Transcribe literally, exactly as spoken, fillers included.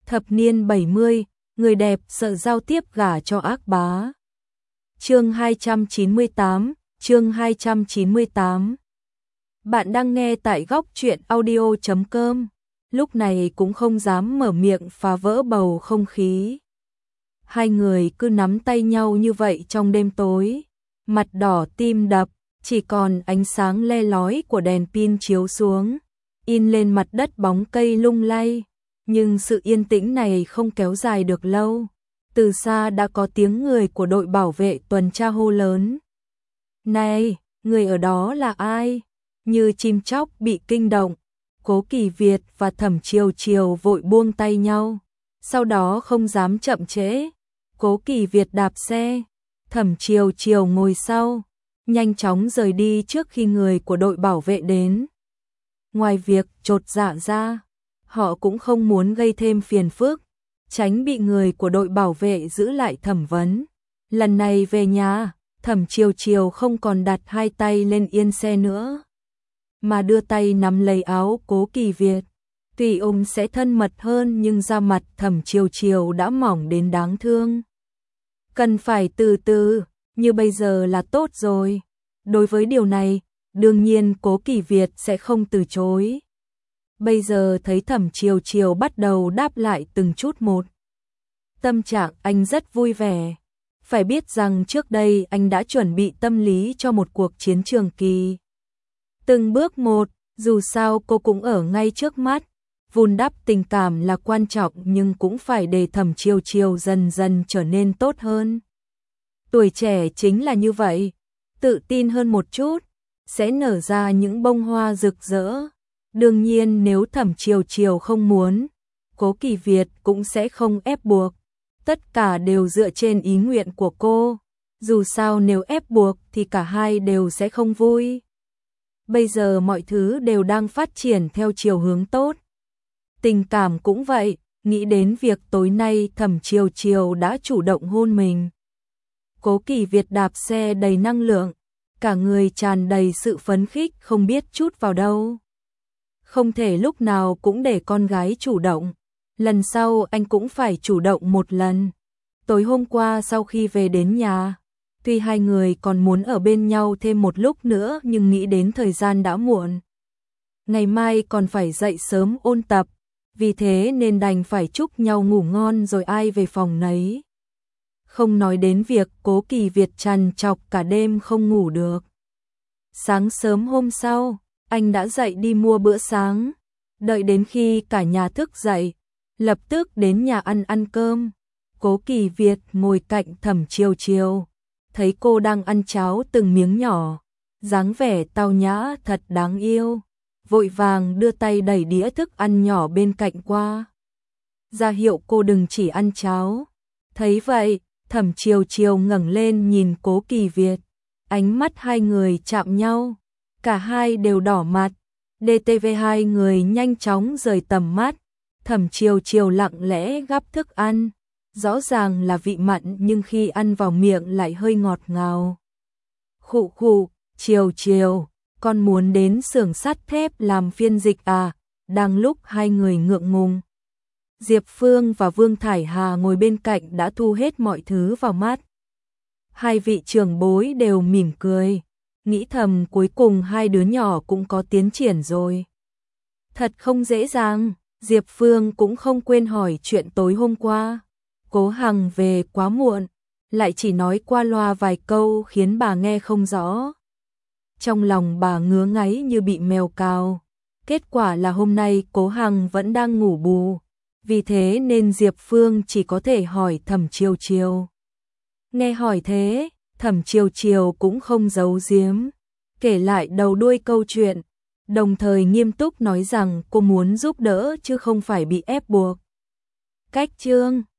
Thập niên bảy mươi, người đẹp sợ giao tiếp gả cho ác bá. Chương hai trăm chín mươi tám, chương hai trăm chín mươi tám. Bạn đang nghe tại góc truyện audio chấm com. Lúc này cũng không dám mở miệng phá vỡ bầu không khí. Hai người cứ nắm tay nhau như vậy trong đêm tối, mặt đỏ tim đập, chỉ còn ánh sáng le lói của đèn pin chiếu xuống, in lên mặt đất bóng cây lung lay. Nhưng sự yên tĩnh này không kéo dài được lâu. Từ xa đã có tiếng người của đội bảo vệ tuần tra hô lớn. Này, người ở đó là ai? Như chim chóc bị kinh động, Cố Kỳ Việt và Thẩm Chiều Chiều vội buông tay nhau. Sau đó không dám chậm trễ. Cố Kỳ Việt đạp xe, Thẩm Chiều Chiều ngồi sau, nhanh chóng rời đi trước khi người của đội bảo vệ đến. Ngoài việc chột dạ ra, họ cũng không muốn gây thêm phiền phức, tránh bị người của đội bảo vệ giữ lại thẩm vấn. Lần này về nhà, Thẩm Chiều Chiều không còn đặt hai tay lên yên xe nữa, mà đưa tay nắm lấy áo Cố Kỳ Việt. Tuy ông sẽ thân mật hơn nhưng da mặt Thẩm Chiều Chiều đã mỏng đến đáng thương. Cần phải từ từ, như bây giờ là tốt rồi. Đối với điều này, đương nhiên Cố Kỳ Việt sẽ không từ chối. Bây giờ thấy Thẩm Chiều Chiều bắt đầu đáp lại từng chút một. Tâm trạng anh rất vui vẻ. Phải biết rằng trước đây anh đã chuẩn bị tâm lý cho một cuộc chiến trường kỳ. Từng bước một, dù sao cô cũng ở ngay trước mắt. Vun đắp tình cảm là quan trọng nhưng cũng phải để Thẩm Chiều Chiều dần dần trở nên tốt hơn. Tuổi trẻ chính là như vậy, tự tin hơn một chút, sẽ nở ra những bông hoa rực rỡ. Đương nhiên nếu Thẩm Chiều Chiều không muốn, Cố Kỳ Việt cũng sẽ không ép buộc. Tất cả đều dựa trên ý nguyện của cô. Dù sao nếu ép buộc thì cả hai đều sẽ không vui. Bây giờ mọi thứ đều đang phát triển theo chiều hướng tốt. Tình cảm cũng vậy, nghĩ đến việc tối nay Thẩm Chiều Chiều đã chủ động hôn mình. Cố Kỳ Việt đạp xe đầy năng lượng, cả người tràn đầy sự phấn khích không biết chút vào đâu. Không thể lúc nào cũng để con gái chủ động, lần sau anh cũng phải chủ động một lần. Tối hôm qua sau khi về đến nhà, tuy hai người còn muốn ở bên nhau thêm một lúc nữa nhưng nghĩ đến thời gian đã muộn. Ngày mai còn phải dậy sớm ôn tập, vì thế nên đành phải chúc nhau ngủ ngon rồi ai về phòng nấy. Không nói đến việc Cố Kỳ Việt trằn trọc cả đêm không ngủ được. Sáng sớm hôm sau, anh đã dậy đi mua bữa sáng. Đợi đến khi cả nhà thức dậy, lập tức đến nhà ăn ăn cơm. Cố Kỳ Việt ngồi cạnh Thẩm Chiều Chiều, thấy cô đang ăn cháo từng miếng nhỏ, dáng vẻ tao nhã thật đáng yêu, vội vàng đưa tay đẩy đĩa thức ăn nhỏ bên cạnh qua, ra hiệu cô đừng chỉ ăn cháo. Thấy vậy, Thẩm Chiều Chiều ngẩng lên nhìn Cố Kỳ Việt, ánh mắt hai người chạm nhau, cả hai đều đỏ mặt. đê tê vê hai người nhanh chóng rời tầm mắt. Thẩm Chiều Chiều lặng lẽ gắp thức ăn, rõ ràng là vị mặn nhưng khi ăn vào miệng lại hơi ngọt ngào. Khụ khụ, Chiều Chiều, con muốn đến xưởng sắt thép làm phiên dịch à? Đang lúc hai người ngượng ngùng, Diệp Phương và Vương Thải Hà ngồi bên cạnh đã thu hết mọi thứ vào mắt. Hai vị trưởng bối đều mỉm cười, nghĩ thầm cuối cùng hai đứa nhỏ cũng có tiến triển rồi. Thật không dễ dàng. Diệp Phương cũng không quên hỏi chuyện tối hôm qua. Cố Hằng về quá muộn, lại chỉ nói qua loa vài câu khiến bà nghe không rõ. Trong lòng bà ngứa ngáy như bị mèo cào. Kết quả là hôm nay Cố Hằng vẫn đang ngủ bù, vì thế nên Diệp Phương chỉ có thể hỏi Thẩm Chiều Chiều. Nghe hỏi thế, Thẩm Chiều Chiều cũng không giấu giếm, kể lại đầu đuôi câu chuyện, đồng thời nghiêm túc nói rằng cô muốn giúp đỡ chứ không phải bị ép buộc. Cách chương